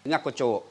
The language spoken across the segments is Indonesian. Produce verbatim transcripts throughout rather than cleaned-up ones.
Dengar kau cowok.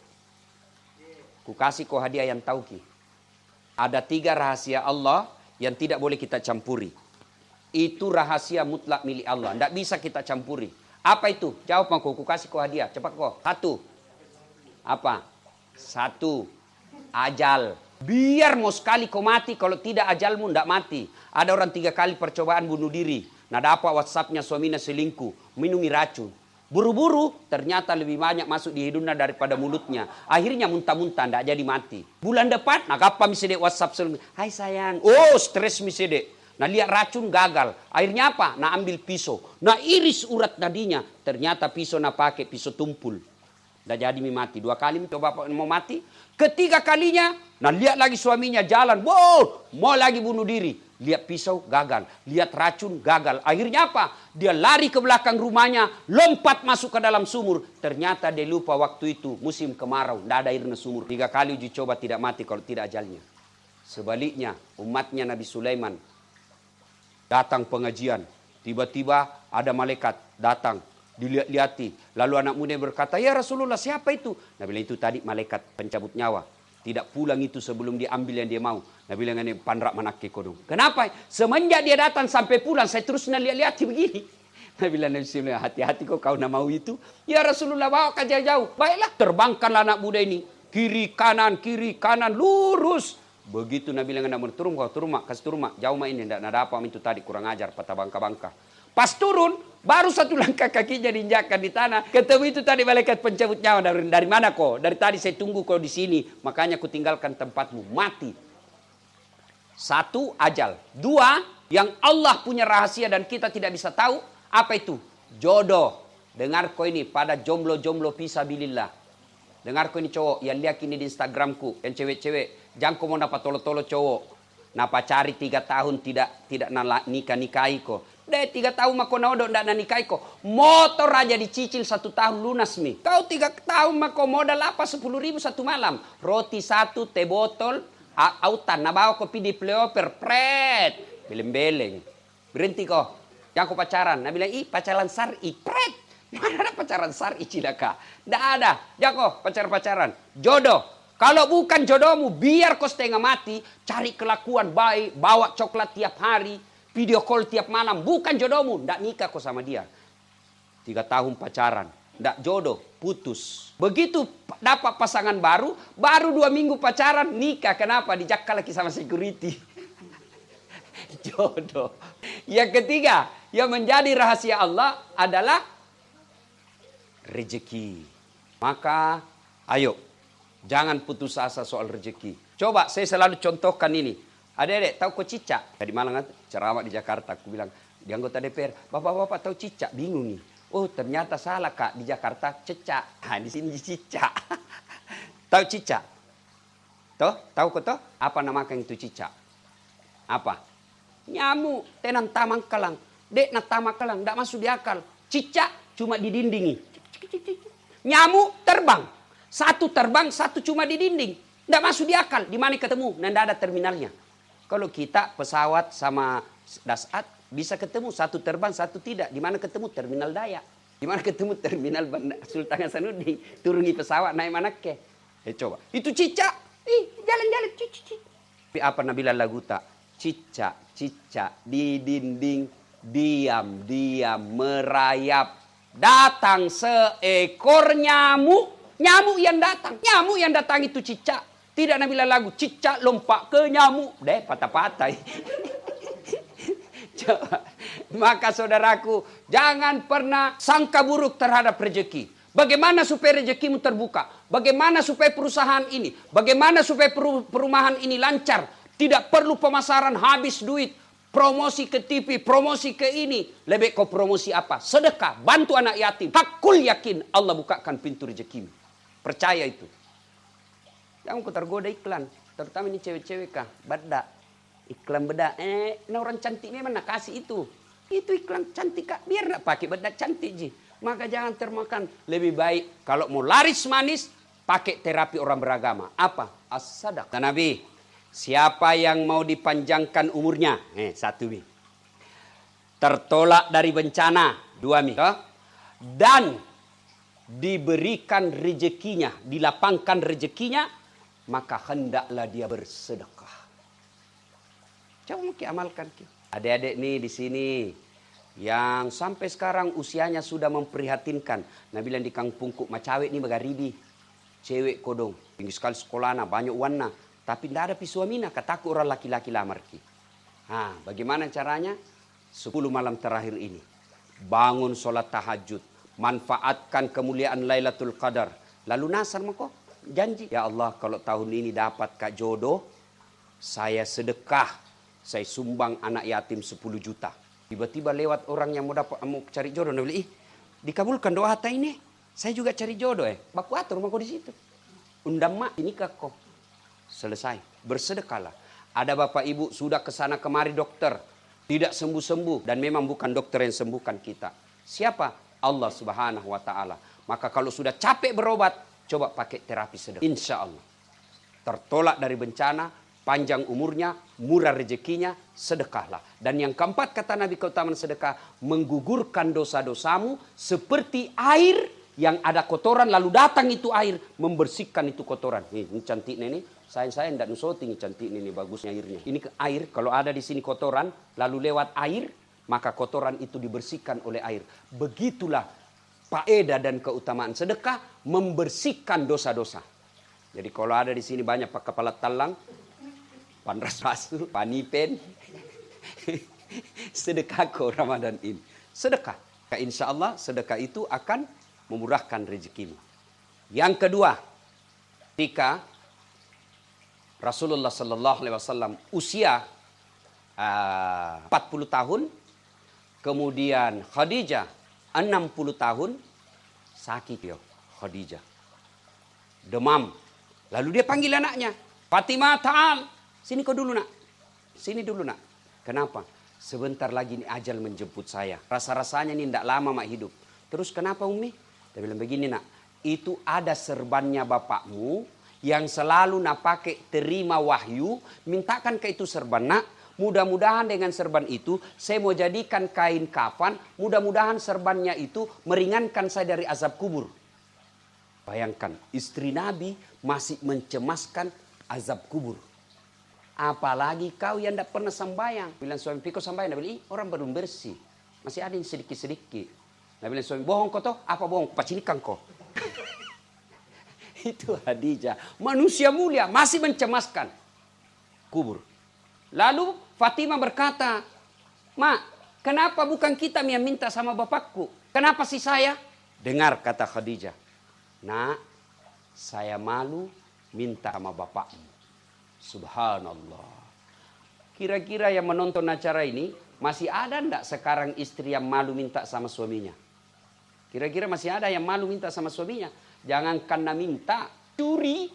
Ku kasih kau hadiah yang tahu ki. Ada tiga rahasia Allah yang tidak boleh kita campuri. Itu rahasia mutlak milik Allah. Tidak bisa kita campuri. Apa itu? Jawab aku. Ku kasih kau hadiah. Cepat kau. Satu. Apa? Satu. Ajal. Biar mau sekali kau mati. Kalau tidak ajalmu tidak mati. Ada orang tiga kali percobaan bunuh diri. Nah dapat WhatsAppnya suaminya selingkuh. Minumi racun. Buru-buru ternyata lebih banyak masuk di hidungnya daripada mulutnya. Akhirnya muntah-muntah tidak jadi mati. Bulan depan, nah kapan misalnya WhatsApp selingkuh. Hai sayang. Oh stres misalnya. Nah lihat racun gagal. Akhirnya apa? Nah ambil pisau. Nah iris urat nadinya. Ternyata pisau nak pakai pisau tumpul. Dah jadi mati. Dua kali coba mau mati. Ketiga kalinya. Nah lihat lagi suaminya jalan. Wow. Mau lagi bunuh diri. Lihat pisau gagal. Lihat racun gagal. Akhirnya apa? Dia lari ke belakang rumahnya. Lompat masuk ke dalam sumur. Ternyata dia lupa waktu itu musim kemarau. Tidak ada airnya sumur. Tiga kali uji coba tidak mati kalau tidak ajalnya. Sebaliknya umatnya Nabi Sulaiman. Datang pengajian. Tiba-tiba ada malaikat datang. Dilihat-lihati. Lalu anak muda berkata, ya Rasulullah siapa itu? Nabi bilang itu tadi malaikat pencabut nyawa. Tidak pulang itu sebelum diambil yang dia mau. Nabi bilang ini panrak manake kodong. Kenapa? Semenjak dia datang sampai pulang. Saya terus lihat-lihat begini. Nabi bilang hati-hati kok kau nak mau itu. Ya Rasulullah bawa ke jauh-jauh. Baiklah terbangkanlah anak muda ini. Kiri kanan kiri kanan lurus. Begitu Nabi bilang anak muda turun kau turun mak. Kasih turun mak. Jauh mak ini. Tidak ada apa itu tadi kurang ajar. Patah bangka-bangka. Pas turun, baru satu langkah kakinya diinjakkan di tanah. Ketemu itu tadi malaikat pencabut nyawa. Dari, dari mana kau? Dari tadi saya tunggu kau di sini. Makanya aku tinggalkan tempatmu. Mati. Satu, ajal. Dua, yang Allah punya rahasia dan kita tidak bisa tahu. Apa itu? Jodoh. Dengar kau ini pada jomblo-jomblo fisabilillah. Dengar kau ini cowok. Yang lihat ini di Instagramku. Yang cewek-cewek. Jangan kau mau dapat tolo-tolo cowok. Napa cari tiga tahun tidak tidak nikah-nikahi kau. Deh tiga tahun mako naodo ndak nanikai ko. Motor aja dicicil satu tahun lunas mi. Kau tiga tahun mako modal apa sepuluh ribu satu malam. Roti satu, teh botol, autan. Nabawa kopi di pleoper, pret. Beleng-beleng. Berhenti kau. Jangan kau pacaran. Nah bilang, ih pacaran sari, pret. Mana ada pacaran sari cilaka. Ndak ada. Jangan kau pacaran-pacaran. Jodoh. Kalau bukan jodohmu, biar kau setengah mati. Cari kelakuan baik. Bawa coklat tiap hari. Video call tiap malam. Bukan jodohmu. Tidak nikah kok sama dia. Tiga tahun pacaran. Tidak jodoh. Putus. Begitu dapat pasangan baru. Baru dua minggu pacaran. Nikah. Kenapa? Dijakal lagi sama security. Jodoh. Yang ketiga. Yang menjadi rahasia Allah adalah rezeki. Maka ayo. Jangan putus asa soal rezeki. Coba saya selalu contohkan ini. Adik-adik, tahu kok cicak? Tadi malam ceramah di Jakarta, aku bilang, di anggota D P R, bapak-bapak tahu cicak? Bingung nih. Oh ternyata salah kak, di Jakarta cecak. Nah di sini cicak. Tahu cicak? Toh, tahu kok toh? Apa namakan itu cicak? Apa? Nyamuk, tenang tamang kelang. Dek na tamang kelang, tidak masuk di akal. Cicak cuma di dinding. Nyamuk terbang. Satu terbang, satu cuma di dinding. Tidak masuk di akal. Di mana ketemu? Nah, tidak ada terminalnya. Kalau kita pesawat sama Dasat bisa ketemu. Satu terbang, satu tidak. Di mana ketemu? Terminal Dayak. Di mana ketemu? Terminal Sultan Hasanuddin. Turuni pesawat, naik mana ke? Eh coba. Itu cicak. Ih, jalan-jalan. Cicak. Tapi apa Nabila lagu tak? Cicak, cicak. Di dinding. Diam, diam. Merayap. Datang seekor nyamuk. Nyamuk yang datang. Nyamuk yang datang itu cicak. Tidak Nabila lagu. Cicak lompat ke nyamuk. Deh patah-patah. Maka saudaraku. Jangan pernah sangka buruk terhadap rezeki. Bagaimana supaya rezekimu terbuka. Bagaimana supaya perusahaan ini. Bagaimana supaya perumahan ini lancar. Tidak perlu pemasaran habis duit. Promosi ke T V. Promosi ke ini. Lebih kau promosi apa? Sedekah. Bantu anak yatim. Hakul yakin. Allah bukakan pintu rezekimu. Percaya itu. Jangan kau tergoda iklan. Terutama ini cewek-cewek kah. Beda. Iklan beda. Eh, ini orang cantik memang nak kasih itu. Itu iklan cantik kak. Biar nak pakai beda cantik ji. Maka jangan termakan. Lebih baik. Kalau mau laris manis. Pakai terapi orang beragama. Apa? As-sadaq. Dan Nabi. Siapa yang mau dipanjangkan umurnya. Eh, satu mi. Tertolak dari bencana. Dua mi. Dan. diberikan rezekinya, dilapangkan rezekinya, maka hendaklah dia bersedekah. Coba mungkin amalkan. Adik-adik nih di sini yang sampai sekarang usianya sudah memprihatinkan. Nah bilang di kampungku macawek nih bagaribi. Cewek kodong, tinggi sekali sekolahnya, banyak warna, tapi tidak ada pisuamina, kataku orang laki-laki lamar ki. Nah, bagaimana caranya? Sepuluh malam terakhir ini, bangun sholat tahajud, manfaatkan kemuliaan Lailatul Qadar. Lalu nasar mako janji, ya Allah kalau tahun ini dapat kak jodoh, saya sedekah, saya sumbang anak yatim sepuluh juta. Tiba-tiba lewat orang yang mau dapat mau cari jodoh, dia bilang, ih dikabulkan doa hata ini, saya juga cari jodoh eh, baku atur mako di situ. Undang mak ini kok selesai, bersedekahlah. Ada bapak ibu sudah kesana kemari dokter, tidak sembuh-sembuh, dan memang bukan dokter yang sembuhkan kita. Siapa? Allah Subhanahu wa Ta'ala. Maka kalau sudah capek berobat, coba pakai terapi sedekah. Insya Allah tertolak dari bencana, panjang umurnya, murah rezekinya, sedekahlah. Dan yang keempat kata Nabi keutamaan sedekah, menggugurkan dosa-dosamu seperti air yang ada kotoran, lalu datang itu air membersihkan itu kotoran. Nih, ini cantik nih, saya-saya tidak nusoting cantik ini, bagusnya airnya. Ini air, kalau ada di sini kotoran, lalu lewat air, maka kotoran itu dibersihkan oleh air. Begitulah faedah dan keutamaan sedekah membersihkan dosa-dosa. Jadi kalau ada di sini banyak pak kepala talang, panras rasul, panipen, sedekah ke Ramadan ini. Sedekah. Insya Allah sedekah itu akan memurahkan rezekimu. Yang kedua, ketika Rasulullah Sallallahu Alaihi Wasallam usia uh, empat puluh tahun, kemudian Khadijah enam puluh tahun, sakit yo Khadijah, demam. Lalu dia panggil anaknya, Fatimah ta'al, sini kau dulu nak, sini dulu nak. Kenapa? Sebentar lagi ini ajal menjemput saya. Rasa-rasanya ini tidak lama mak hidup. Terus kenapa Umi? Dia bilang begini nak, itu ada serbannya bapakmu yang selalu nak pakai terima wahyu, mintakan ke itu serban nak. Mudah-mudahan dengan serban itu saya mau jadikan kain kafan, mudah-mudahan serbannya itu meringankan saya dari azab kubur. Bayangkan, istri Nabi masih mencemaskan azab kubur. Apalagi kau yang tidak pernah sembahyang. Bilang suami piko sembahyang, dia bilang, ih orang belum bersih, masih ada yang sedikit-sedikit. Nabi bilang suami, bohong kau toh? Apa bohong? Pacinikan kau. Itu Khadijah. Manusia mulia masih mencemaskan kubur. Lalu Fatimah berkata, Mak, kenapa bukan kita yang minta sama bapakku? Kenapa sih saya? Dengar kata Khadijah. Nak, saya malu minta sama bapakmu. Subhanallah. Kira-kira yang menonton acara ini, masih ada enggak sekarang istri yang malu minta sama suaminya? Kira-kira masih ada yang malu minta sama suaminya? Jangan karena minta, curi.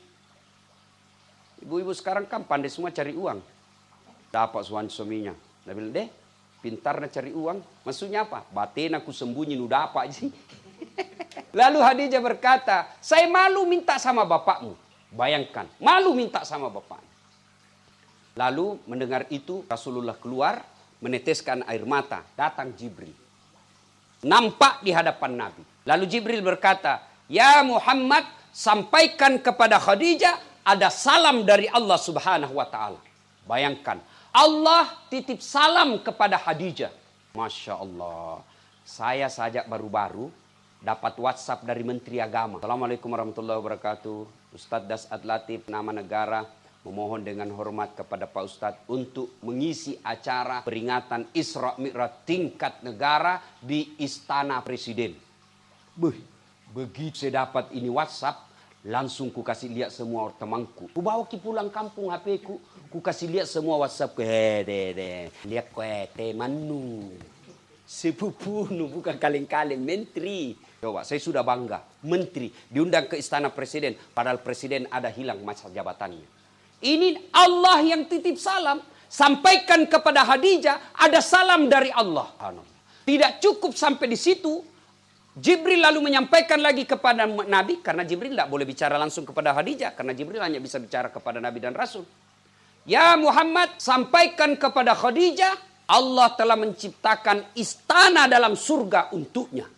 Ibu-ibu sekarang kan pandai semua cari uang. Dapat suami suaminya. Dia bilang, deh, pintarnya cari uang. Maksudnya apa? Batin aku sembunyi, nu dapat sih. Lalu Khadijah berkata, saya malu minta sama bapakmu. Bayangkan, malu minta sama bapaknya. Lalu mendengar itu, Rasulullah keluar, meneteskan air mata. Datang Jibril. Nampak di hadapan Nabi. Lalu Jibril berkata, ya Muhammad, sampaikan kepada Khadijah ada salam dari Allah Subhanahu wa Ta'ala. Bayangkan, Allah titip salam kepada Khadijah. Masya Allah. Saya saja baru-baru dapat WhatsApp dari Menteri Agama. Assalamualaikum warahmatullahi wabarakatuh. Ustadz Das'ad Latif, nama negara, memohon dengan hormat kepada Pak Ustadz untuk mengisi acara peringatan Isra Mi'raj tingkat negara di Istana Presiden. Beuh, begitu saya dapat ini WhatsApp, langsung ku kasih lihat semua temanku. Ku bawa ki pulang kampung H P ku, ku kasih lihat semua WhatsApp ku. Hede, lihat ku temanu. Sepupu nu bukan kaleng-kaleng, menteri. Coba, saya sudah bangga. Menteri diundang ke Istana Presiden, padahal Presiden ada hilang masa jabatannya. Ini Allah yang titip salam. Sampaikan kepada Khadijah ada salam dari Allah. Tidak cukup sampai di situ. Jibril lalu menyampaikan lagi kepada Nabi. Karena Jibril tidak boleh bicara langsung kepada Khadijah. Karena Jibril hanya bisa bicara kepada Nabi dan Rasul. Ya Muhammad, sampaikan kepada Khadijah. Allah telah menciptakan istana dalam surga untuknya.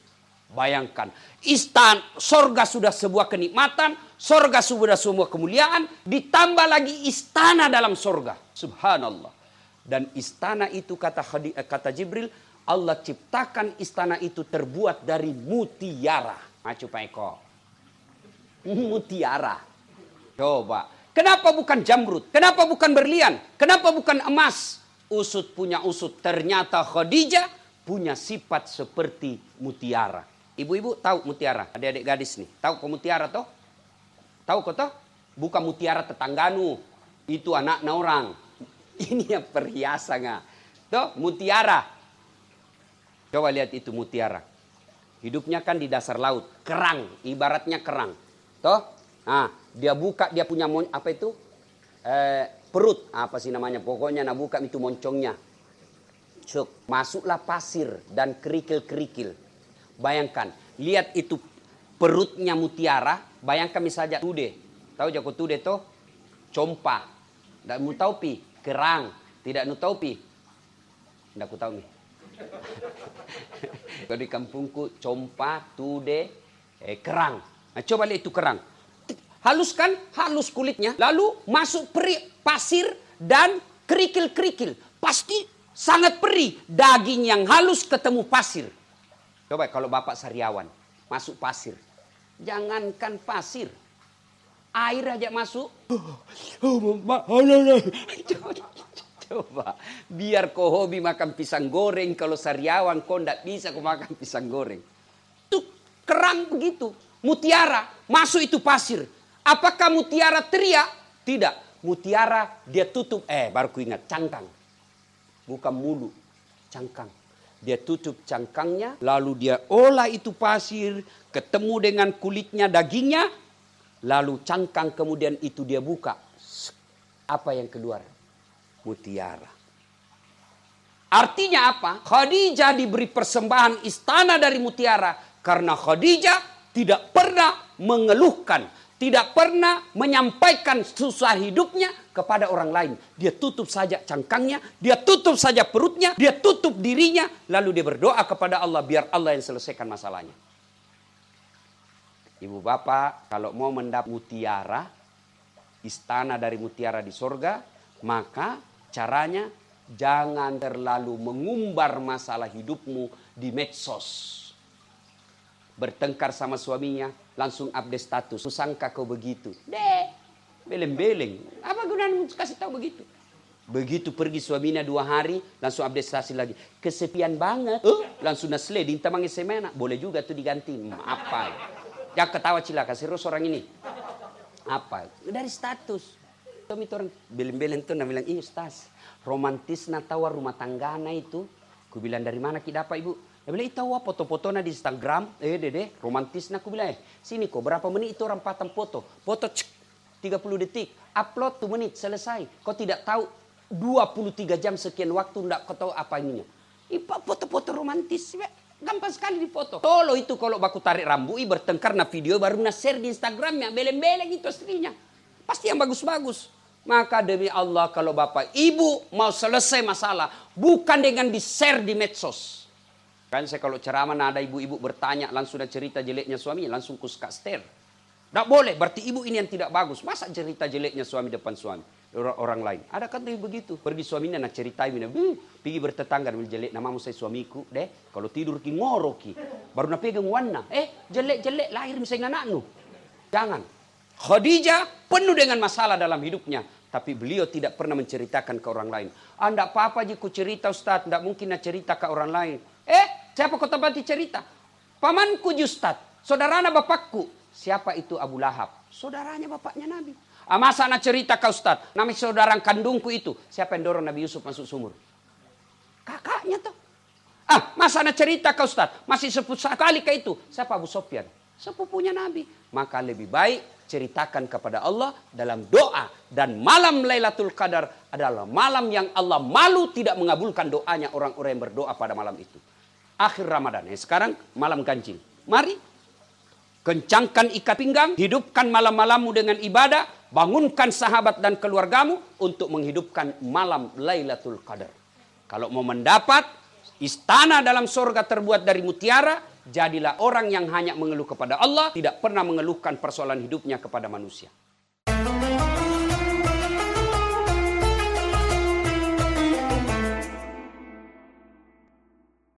Bayangkan, istana, sorga sudah sebuah kenikmatan, sorga sudah sebuah kemuliaan, ditambah lagi istana dalam sorga. Subhanallah. Dan istana itu kata kata Jibril, Allah ciptakan istana itu terbuat dari mutiara. Macu Pak Eko. Mutiara. Coba. Kenapa bukan jamrud? Kenapa bukan berlian? Kenapa bukan emas? Usut punya usut. Ternyata Khadijah punya sifat seperti mutiara. Ibu-ibu tahu mutiara? Adik-adik gadis nih. Tahu kok mutiara toh? Tahu kok toh? Bukan mutiara tetangganu. Itu anaknya orang. Ini ya perhiasan. Toh mutiara. Coba lihat itu mutiara. Hidupnya kan di dasar laut. Kerang. Ibaratnya kerang. Toh? Nah, dia buka dia punya mon, apa itu? Eh, perut. Apa sih namanya? Pokoknya nah buka itu moncongnya. Cuk. Masuklah pasir dan kerikil-kerikil. Bayangkan, lihat itu perutnya mutiara. Bayangkan misalnya tude. Tahu jago tude toh? Compa. Tidak mau tahu pi. Kerang. Tidak mau tahu pi. Tidak aku tahu nih. Kalau di kampungku compa, tude, eh, kerang. Nah, coba lihat itu kerang. Haluskan, halus kulitnya. Lalu masuk peri, pasir dan kerikil-kerikil. Pasti sangat perih. Daging yang halus ketemu pasir. Coba kalau Bapak sariawan, masuk pasir. Jangankan pasir. Air aja masuk. Coba. Biar kau hobi makan pisang goreng. Kalau sariawan kau tidak bisa kau makan pisang goreng. Itu kerang begitu. Mutiara. Masuk itu pasir. Apakah mutiara teriak? Tidak. Mutiara dia tutup. Eh baru ku ingat. Cangkang. Bukan mulu. Cangkang. Dia tutup cangkangnya, lalu dia olah itu pasir, ketemu dengan kulitnya, dagingnya, lalu cangkang kemudian itu dia buka. Apa yang keluar? Mutiara. Artinya apa? Khadijah diberi persembahan istana dari mutiara, karena Khadijah tidak pernah mengeluhkan, tidak pernah menyampaikan susah hidupnya kepada orang lain. Dia tutup saja cangkangnya, dia tutup saja perutnya, dia tutup dirinya, lalu dia berdoa kepada Allah biar Allah yang selesaikan masalahnya. Ibu bapak, kalau mau mendapat mutiara, istana dari mutiara di sorga, maka caranya jangan terlalu mengumbar masalah hidupmu di medsos. Bertengkar sama suaminya, langsung update status. Kusangka kau begitu. Deh, beleng-beleng. Apa gunanya kasih tahu begitu? Begitu pergi suaminya dua hari, langsung update status lagi. Kesepian banget. Oh, langsung nasle, dintamang semena. Boleh juga tuh diganti. Apa? Ya ketawa cilaka, serius orang ini. Apa? Dari status. Suami itu orang beleng-beleng tuh, nah bilang, iya Ustaz, romantis na tawar rumah tanggana itu. Ku bilang, dari mana kita dapat ibu? Dia bilang, itu apa foto-fotonya di Instagram. Eh dede, romantis na. Aku bilang, eh sini kok berapa menit itu orang patang foto. Foto cek, tiga puluh detik. Upload tuh menit, selesai. Kau tidak tahu dua puluh tiga jam sekian waktu tidak kau tahu apa ininya. Ipa foto-foto romantis. Gampang sekali di foto. Tolo itu kalau baku tarik rambut, bertengkar na video baru na share di Instagramnya. Beleng-beleng itu istrinya. Pasti yang bagus-bagus. Maka demi Allah kalau bapak ibu mau selesai masalah. Bukan dengan di-share di medsos. Kan saya kalau ceramah ada ibu-ibu bertanya langsung ada cerita jeleknya suami, langsung kuska ster. Tidak boleh, berarti ibu ini yang tidak bagus. Masa cerita jeleknya suami depan suami orang, orang lain? Ada kan begitu. Pergi suaminya nak ceritain, pergi bertetangga dengan jelek namamu saya suamiku, deh. Kalau tidur ki ngoro ki, baru nak pegang warna, eh jelek-jelek lahir misalnya anakmu. Jangan. Khadijah penuh dengan masalah dalam hidupnya. Tapi beliau tidak pernah menceritakan ke orang lain. Ah, tidak apa-apa jika cerita Ustaz. Tidak mungkin nak cerita ke orang lain. Eh, siapa kau tempat cerita? Pamanku Ustaz. Saudaranya bapakku. Siapa itu Abu Lahab? Saudaranya bapaknya Nabi. Ah, masa nak cerita ke Ustaz? Nama saudara kandungku itu. Siapa yang dorong Nabi Yusuf masuk sumur? Kakaknya tuh. Ah, masa nak cerita ke Ustaz? Masih sepupu sekali ke itu. Siapa Abu Sofyan? Sepupunya Nabi. Maka lebih baik ceritakan kepada Allah dalam doa. Dan malam Lailatul Qadar adalah malam yang Allah malu tidak mengabulkan doanya orang-orang yang berdoa pada malam itu. Akhir Ramadan. Ya, sekarang malam ganjil. Mari kencangkan ikat pinggang. Hidupkan malam-malammu dengan ibadah. Bangunkan sahabat dan keluargamu untuk menghidupkan malam Lailatul Qadar. Kalau mau mendapat istana dalam surga terbuat dari mutiara, Jadilah orang yang hanya mengeluh kepada Allah, tidak pernah mengeluhkan persoalan hidupnya kepada manusia.